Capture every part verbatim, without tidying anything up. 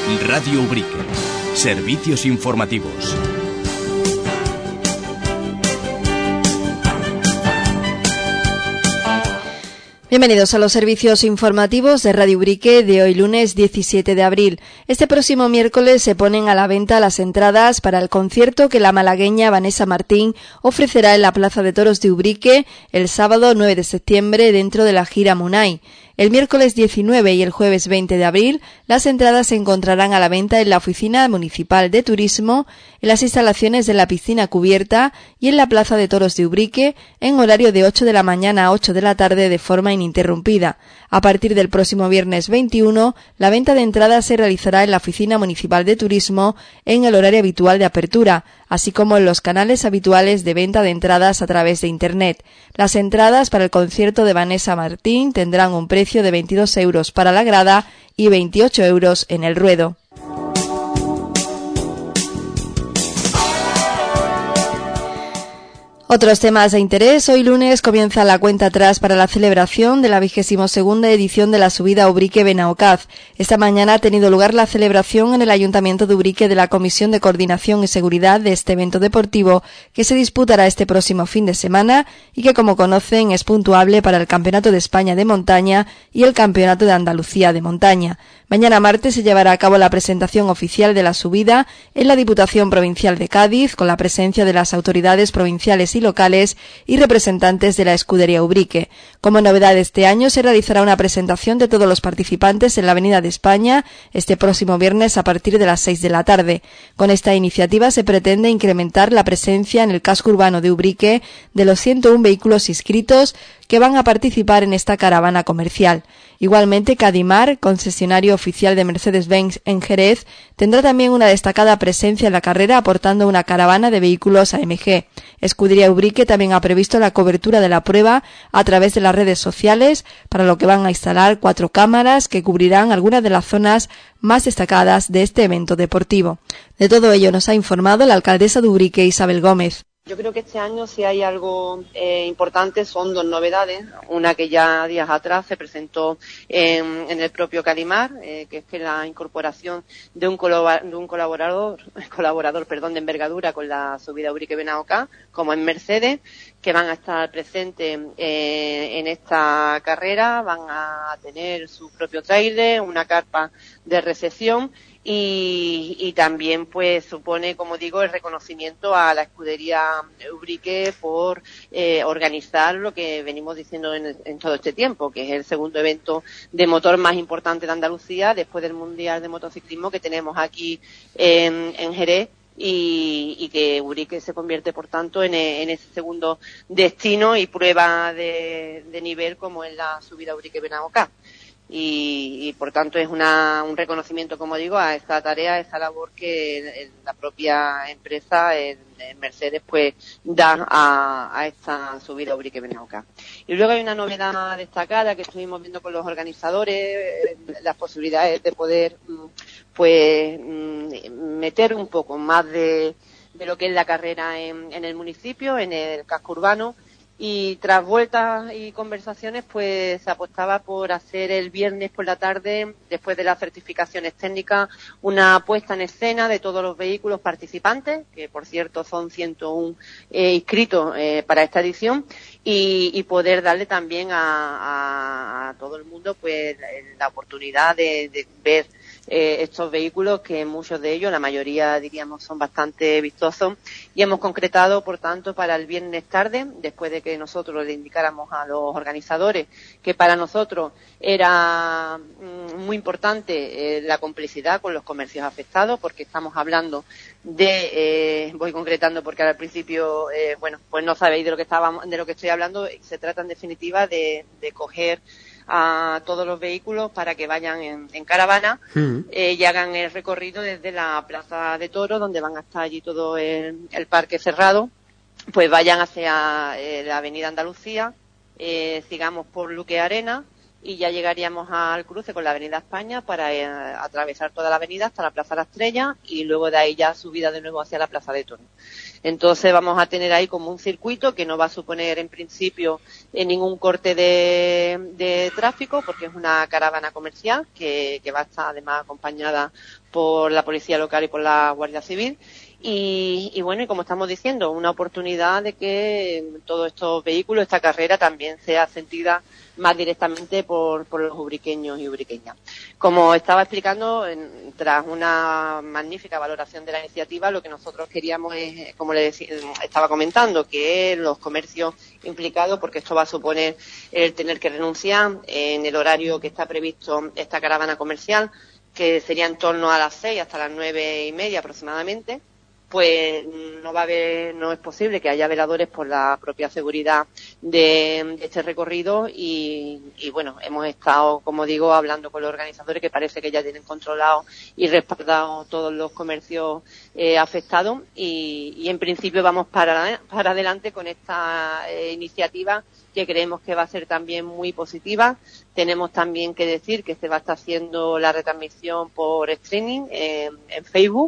Radio Ubrique. Servicios informativos. Bienvenidos a los servicios informativos de Radio Ubrique de hoy lunes diecisiete de abril. Este próximo miércoles se ponen a la venta las entradas para el concierto que la malagueña Vanessa Martín ofrecerá en la Plaza de Toros de Ubrique el sábado nueve de septiembre dentro de la gira Munay. El miércoles diecinueve y el jueves veinte de abril, las entradas se encontrarán a la venta en la Oficina Municipal de Turismo, en las instalaciones de la piscina cubierta y en la Plaza de Toros de Ubrique, en horario de ocho de la mañana a ocho de la tarde de forma ininterrumpida. A partir del próximo viernes veintiuno, la venta de entradas se realizará en la Oficina Municipal de Turismo en el horario habitual de apertura, así como en los canales habituales de venta de entradas a través de Internet. Las entradas para el concierto de Vanessa Martín tendrán un precio de veintidós euros para la grada y veintiocho euros en el ruedo. Otros temas de interés. Hoy lunes comienza la cuenta atrás para la celebración de la vigésima segunda edición de la subida Ubrique-Benaocaz. Esta mañana ha tenido lugar la celebración en el Ayuntamiento de Ubrique de la Comisión de Coordinación y Seguridad de este evento deportivo que se disputará este próximo fin de semana y que, como conocen, es puntuable para el Campeonato de España de Montaña y el Campeonato de Andalucía de Montaña. Mañana martes se llevará a cabo la presentación oficial de la subida en la Diputación Provincial de Cádiz, con la presencia de las autoridades provinciales y locales y representantes de la Escudería Ubrique. Como novedad este año se realizará una presentación de todos los participantes en la Avenida de España este próximo viernes a partir de las seis de la tarde. Con esta iniciativa se pretende incrementar la presencia en el casco urbano de Ubrique de los ciento uno vehículos inscritos que van a participar en esta caravana comercial. Igualmente, Cadimar, concesionario oficial de Mercedes-Benz en Jerez, tendrá también una destacada presencia en la carrera aportando una caravana de vehículos A M G. Escudería Ubrique también ha previsto la cobertura de la prueba a través de las redes sociales, para lo que van a instalar cuatro cámaras que cubrirán algunas de las zonas más destacadas de este evento deportivo. De todo ello nos ha informado la alcaldesa de Ubrique, Isabel Gómez. Yo creo que este año si hay algo eh, importante son dos novedades. Una que ya días atrás se presentó en, en el propio Cadimar, eh, que es que la incorporación de un, colabor, de un colaborador, colaborador perdón, de envergadura con la subida Ubrique-Benaocaz, como en Mercedes, que van a estar presentes eh, en esta carrera, van a tener su propio trailer, una carpa de recepción. Y, y también pues supone, como digo, el reconocimiento a la escudería Ubrique por eh, organizar lo que venimos diciendo en, en todo este tiempo, que es el segundo evento de motor más importante de Andalucía después del Mundial de Motociclismo que tenemos aquí en, en Jerez. Y, y que Ubrique se convierte, por tanto, en, en ese segundo destino y prueba de, de nivel como en la subida Ubrique-Benaocaz. Y, y por tanto es una, un reconocimiento, como digo, a esta tarea, a esta labor que la propia empresa, el, el Mercedes, pues da a, a esta subida Ubrique-Benaocaz. Y luego hay una novedad destacada que estuvimos viendo con los organizadores, las posibilidades de poder pues meter un poco más de, de lo que es la carrera en, en el municipio, en el casco urbano. Y tras vueltas y conversaciones, pues se apostaba por hacer el viernes por la tarde, después de las certificaciones técnicas, una puesta en escena de todos los vehículos participantes, que por cierto son ciento uno eh, inscritos eh, para esta edición, y, y poder darle también a, a, a todo el mundo pues la oportunidad de, de ver Eh, estos vehículos, que muchos de ellos, la mayoría diríamos, son bastante vistosos, y hemos concretado, por tanto, para el viernes tarde, después de que nosotros le indicáramos a los organizadores que para nosotros era mm, muy importante eh, la complicidad con los comercios afectados, porque estamos hablando de, eh, voy concretando porque al principio, eh, bueno, pues no sabéis de lo que estábamos, de lo que estoy hablando. Se trata en definitiva de, de coger a todos los vehículos para que vayan en, en caravana uh-huh. eh, y hagan el recorrido desde la Plaza de Toros, donde van a estar allí todo el, el parque cerrado, pues vayan hacia eh, la Avenida Andalucía, eh, sigamos por Luque Arena y ya llegaríamos al cruce con la Avenida España para eh, atravesar toda la avenida hasta la Plaza La Estrella y luego de ahí ya subida de nuevo hacia la Plaza de Toros. Entonces vamos a tener ahí como un circuito que no va a suponer en principio eh, ningún corte de, de tráfico, porque es una caravana comercial que, que va a estar además acompañada por la policía local y por la Guardia Civil. Y, y bueno, y como estamos diciendo, una oportunidad de que todos estos vehículos, esta carrera también sea sentida más directamente por, por los ubriqueños y ubriqueñas. Como estaba explicando, en, tras una magnífica valoración de la iniciativa, lo que nosotros queríamos es, como le decía, estaba comentando, que los comercios implicados, porque esto va a suponer el tener que renunciar en el horario que está previsto esta caravana comercial, que sería en torno a las seis hasta las nueve y media aproximadamente, pues no va a haber, no es posible que haya veladores por la propia seguridad de, de este recorrido y, y bueno, hemos estado, como digo, hablando con los organizadores que parece que ya tienen controlado y respaldado todos los comercios eh, afectados y, y en principio vamos para, para adelante con esta eh, iniciativa que creemos que va a ser también muy positiva. Tenemos también que decir que se va a estar haciendo la retransmisión por streaming eh, en Facebook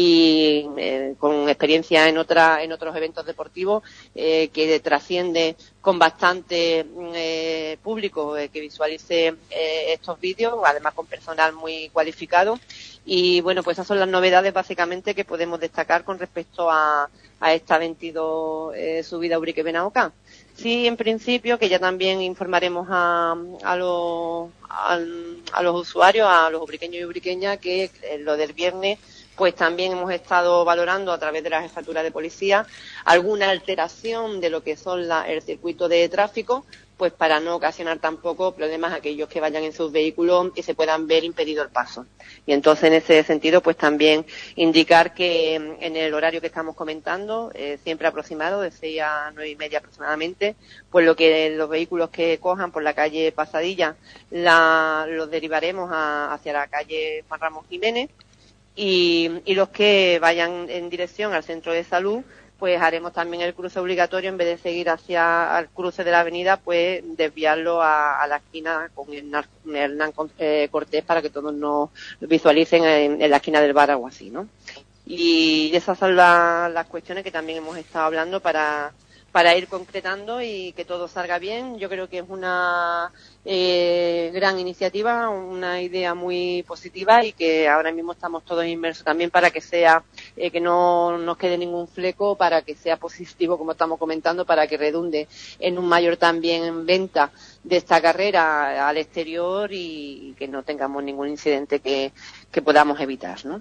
y eh, con experiencia en otra, en otros eventos deportivos eh, que trasciende con bastante eh, público eh, que visualice eh, estos vídeos, además con personal muy cualificado. Y bueno, pues esas son las novedades básicamente que podemos destacar con respecto a, a esta veintidós eh, subida Ubrique Benaocaz. Sí, en principio, que ya también informaremos a, a, los, a, a los usuarios, a los ubriqueños y ubriqueñas, que eh, lo del viernes, pues también hemos estado valorando a través de la jefatura de policía alguna alteración de lo que son la, el circuito de tráfico, pues para no ocasionar tampoco problemas a aquellos que vayan en sus vehículos y se puedan ver impedido el paso. Y entonces, en ese sentido, pues también indicar que en el horario que estamos comentando, eh, siempre aproximado, de seis a nueve y media aproximadamente, pues lo que los vehículos que cojan por la calle Pasadilla la, los derivaremos a, hacia la calle Juan Ramón Jiménez y, y los que vayan en dirección al centro de salud, pues haremos también el cruce obligatorio, en vez de seguir hacia el cruce de la avenida, pues desviarlo a, a la esquina con el Hernán eh, Cortés para que todos nos visualicen en, en la esquina del bar o así, ¿no? Y esas son la, las cuestiones que también hemos estado hablando para, para ir concretando y que todo salga bien. Yo creo que es una eh, gran iniciativa, una idea muy positiva y que ahora mismo estamos todos inmersos también para que sea, eh, que no nos quede ningún fleco, para que sea positivo, como estamos comentando, para que redunde en un mayor también venta de esta carrera al exterior y, y que no tengamos ningún incidente que, que podamos evitar, ¿no?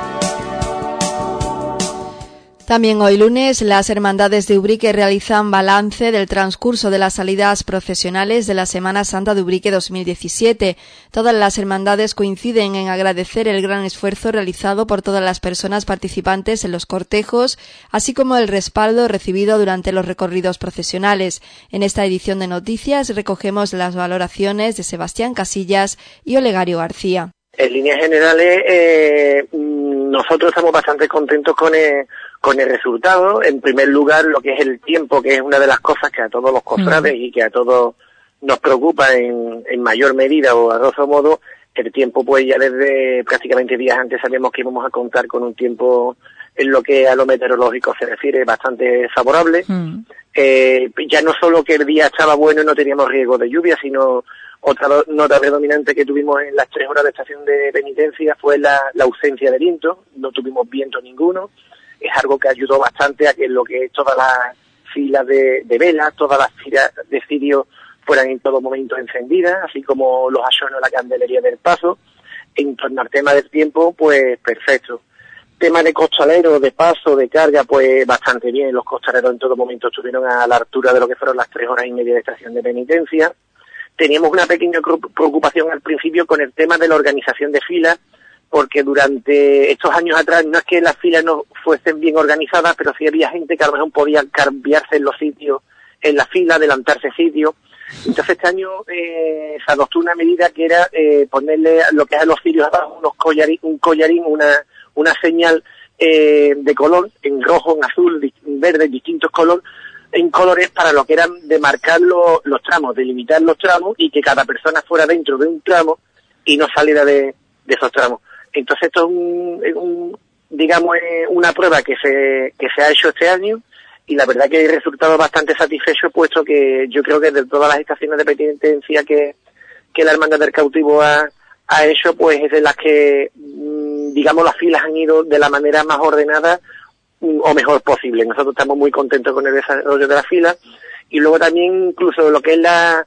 También hoy lunes las hermandades de Ubrique realizan balance del transcurso de las salidas procesionales de la Semana Santa de Ubrique dos mil diecisiete. Todas las hermandades coinciden en agradecer el gran esfuerzo realizado por todas las personas participantes en los cortejos, así como el respaldo recibido durante los recorridos procesionales. En esta edición de noticias recogemos las valoraciones de Sebastián Casillas y Olegario García. En líneas generales, eh, nosotros estamos bastante contentos con el, con el resultado. En primer lugar, lo que es el tiempo, que es una de las cosas que a todos los cofrades mm. y que a todos nos preocupa en, en mayor medida, o a grosso modo, el tiempo, pues ya desde prácticamente días antes sabíamos que íbamos a contar con un tiempo, en lo que a lo meteorológico se refiere, bastante favorable. Mm. Eh, ya no solo que el día estaba bueno y no teníamos riesgo de lluvia, sino otra nota predominante que tuvimos en las tres horas de estación de penitencia fue la, la ausencia de viento. No tuvimos viento ninguno. Es algo que ayudó bastante a que lo que es todas las filas de, de velas, todas las filas de cirios fueran en todo momento encendidas, así como los asonos, la candelería del paso. En torno al tema del tiempo, pues perfecto. Tema de costaleros, de paso, de carga, pues bastante bien. Los costaleros en todo momento estuvieron a la altura de lo que fueron las tres horas y media de estación de penitencia. Teníamos una pequeña preocupación al principio con el tema de la organización de filas, porque durante estos años atrás no es que las filas no fuesen bien organizadas, pero sí había gente que a lo mejor podía cambiarse en los sitios, en la fila, adelantarse sitios. Entonces este año eh, se adoptó una medida que era eh, ponerle lo que es a los cirios abajo unos collarín, un collarín, una, una señal eh, de color, en rojo, en azul, en verde, distintos colores, en colores para lo que eran de marcar los, los tramos, delimitar los tramos y que cada persona fuera dentro de un tramo y no saliera de, de esos tramos. Entonces esto es un, es un, digamos, una prueba que se, que se ha hecho este año, y la verdad que hay resultados bastante satisfechos, puesto que yo creo que de todas las estaciones de penitencia que, que la Hermandad del Cautivo ha, ha hecho, pues es de las que, digamos, las filas han ido de la manera más ordenada o mejor posible. Nosotros estamos muy contentos con el desarrollo de la fila, y luego también incluso lo que es la,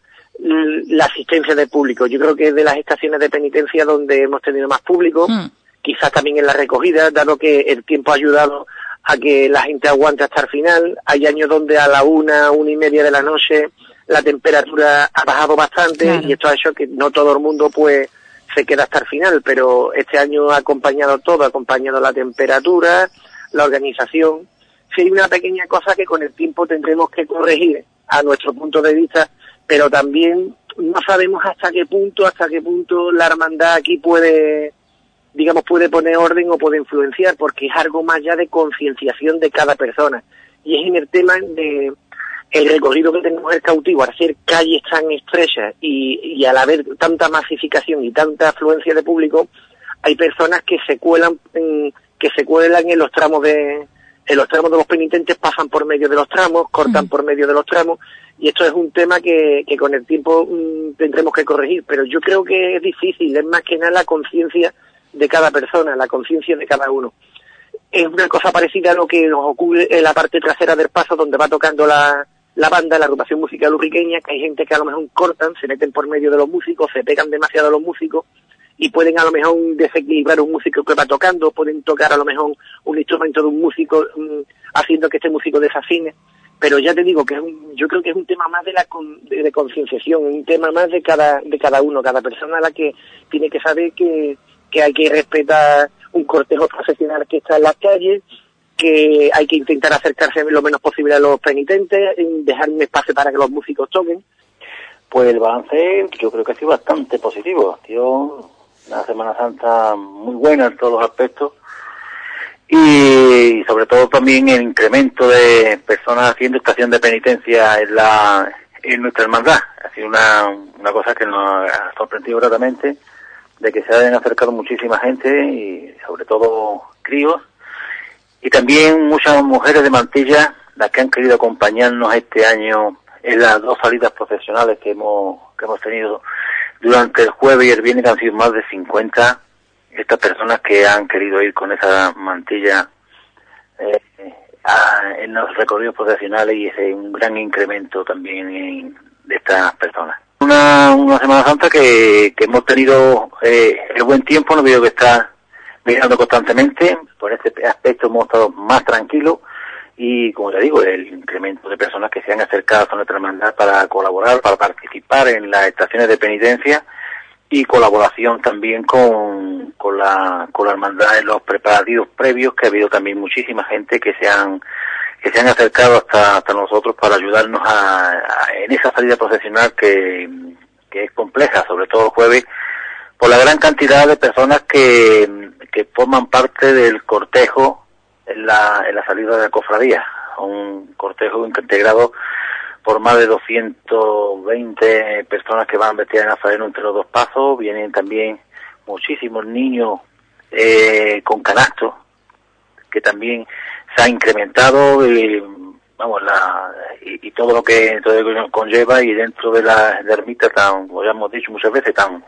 la asistencia del público. Yo creo que es de las estaciones de penitencia donde hemos tenido más público, mm. quizás también en la recogida, dado que el tiempo ha ayudado a que la gente aguante hasta el final. Hay años donde a la una, una y media de la noche la temperatura ha bajado bastante, claro. y esto ha hecho que no todo el mundo pues se queda hasta el final, pero este año ha acompañado todo, ha acompañado la temperatura, la organización. Sí, hay una pequeña cosa que con el tiempo tendremos que corregir a nuestro punto de vista, pero también no sabemos hasta qué punto, hasta qué punto la hermandad aquí puede, digamos, puede poner orden o puede influenciar, porque es algo más ya de concienciación de cada persona. Y es en el tema de el recorrido que tenemos el cautivo, al hacer calles tan estrechas y, y al haber tanta masificación y tanta afluencia de público, hay personas que se cuelan en, que se cuelan en los tramos de en los tramos de los penitentes, pasan por medio de los tramos, cortan mm. por medio de los tramos, y esto es un tema que, que con el tiempo mmm, tendremos que corregir, pero yo creo que es difícil, es más que nada la conciencia de cada persona, la conciencia de cada uno. Es una cosa parecida a lo que nos ocurre en la parte trasera del paso, donde va tocando la, la banda, la agrupación musical urriqueña, que hay gente que a lo mejor cortan, se meten por medio de los músicos, se pegan demasiado a los músicos, y pueden a lo mejor desequilibrar un músico que va tocando, pueden tocar a lo mejor un instrumento de un músico, um, haciendo que este músico desafine. Pero ya te digo que es un, yo creo que es un tema más de la con, de, de concienciación, un tema más de cada de cada uno, cada persona a la que tiene que saber que, que hay que respetar un cortejo profesional que está en las calles, que hay que intentar acercarse lo menos posible a los penitentes, dejar un espacio para que los músicos toquen. Pues el balance yo creo que ha sido bastante positivo, tío. Una Semana Santa muy buena en todos los aspectos, y sobre todo también el incremento de personas haciendo estación de penitencia en la en nuestra hermandad. Ha sido una, una cosa que nos ha sorprendido gratamente, de que se han acercado muchísima gente, y sobre todo críos, y también muchas mujeres de Mantilla, las que han querido acompañarnos este año en las dos salidas profesionales que hemos que hemos tenido durante el jueves y el viernes, que han sido más de cincuenta estas personas que han querido ir con esa mantilla eh, a, en los recorridos profesionales, y es un gran incremento también en, de estas personas. Una, una Semana Santa que, que hemos tenido eh, el buen tiempo, no veo que está mirando constantemente, por este aspecto hemos estado más tranquilos, y como ya digo, el incremento de personas que se han acercado a nuestra hermandad para colaborar, para participar en las estaciones de penitencia, y colaboración también con, con la, con la hermandad en los preparativos previos, que ha habido también muchísima gente que se han, que se han acercado hasta, hasta nosotros para ayudarnos a, a, en esa salida procesional que, que es compleja, sobre todo el jueves, por la gran cantidad de personas que, que forman parte del cortejo en la, en la salida de la cofradía. Un cortejo integrado por más de doscientas veinte personas que van vestidas de nazareno entre los dos pasos. Vienen también muchísimos niños eh, con canastos, que también se ha incrementado, y, vamos, la, y, y todo lo que todo lo que conlleva, y dentro de la, de la ermita tan, como ya hemos dicho muchas veces, tan,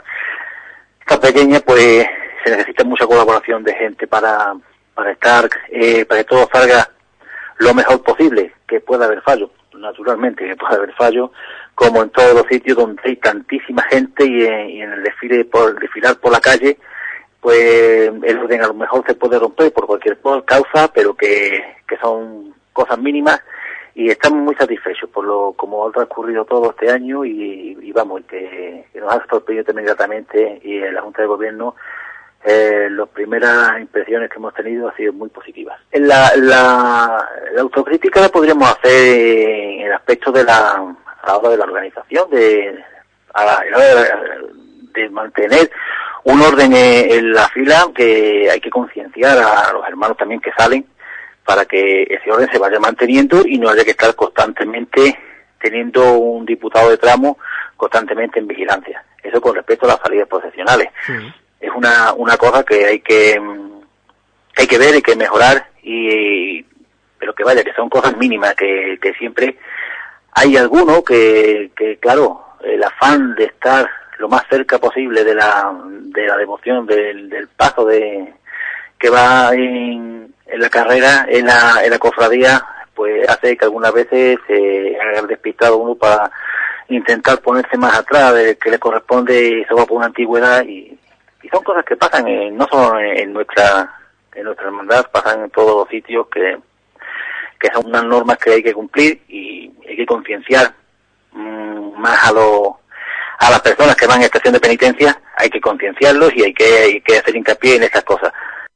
tan pequeña, pues se necesita mucha colaboración de gente para, para estar, eh, para que todo salga lo mejor posible, que pueda haber fallo, naturalmente que pueda haber fallo, como en todos los sitios donde hay tantísima gente, y en, y en el desfile, por desfilar por la calle, pues el orden a lo mejor se puede romper por cualquier causa, pero que, que son cosas mínimas, y estamos muy satisfechos por lo como ha transcurrido todo este año, y, y vamos, que, que nos ha sorprendido también gratamente, y en la Junta de Gobierno Eh, las primeras impresiones que hemos tenido han sido muy positivas. La, la, la autocrítica la podríamos hacer en el aspecto de la, a la hora de la organización, de, a la, a la hora de mantener un orden en la fila, que hay que concienciar a los hermanos también que salen, para que ese orden se vaya manteniendo y no haya que estar constantemente teniendo un diputado de tramo constantemente en vigilancia. Eso con respecto a las salidas procesionales. Sí. Es una una cosa que hay que hay que ver, hay que mejorar, y pero que vaya, que son cosas mínimas, que, que siempre hay alguno que, que claro, el afán de estar lo más cerca posible de la de la devoción, del, del paso de que va en, en la carrera, en la, en la cofradía, pues hace que algunas veces se haya despistado uno para intentar ponerse más atrás de que le corresponde, y se va por una antigüedad, y, y son cosas que pasan en, no solo en, en nuestra en nuestra hermandad, pasan en todos los sitios, que que son unas normas que hay que cumplir, y hay que concienciar mmm, más a los a las personas que van en estación de penitencia, hay que concienciarlos y hay que, hay que hacer hincapié en esas cosas.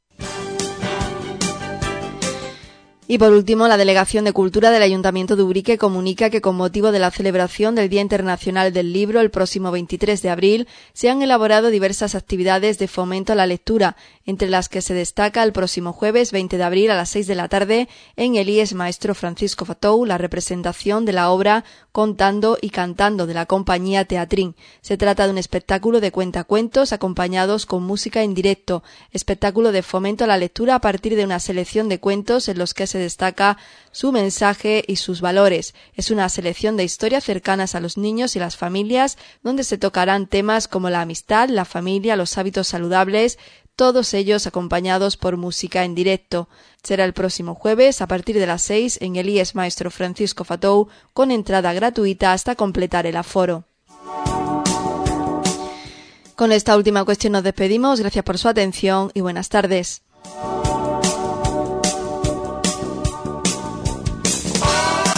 Y por último, la Delegación de Cultura del Ayuntamiento de Ubrique comunica que con motivo de la celebración del Día Internacional del Libro el próximo veintitrés de abril se han elaborado diversas actividades de fomento a la lectura, entre las que se destaca el próximo jueves veinte de abril a las seis de la tarde en el I E S Maestro Francisco Fatou la representación de la obra Contando y Cantando de la compañía Teatrín. Se trata de un espectáculo de cuentacuentos acompañados con música en directo, espectáculo de fomento a la lectura a partir de una selección de cuentos en los que se destaca su mensaje y sus valores. Es una selección de historias cercanas a los niños y las familias, donde se tocarán temas como la amistad, la familia, los hábitos saludables, todos ellos acompañados por música en directo. Será el próximo jueves a partir de las seis en el I E S Maestro Francisco Fatou, con entrada gratuita hasta completar el aforo. Con esta última cuestión nos despedimos. Gracias por su atención y buenas tardes.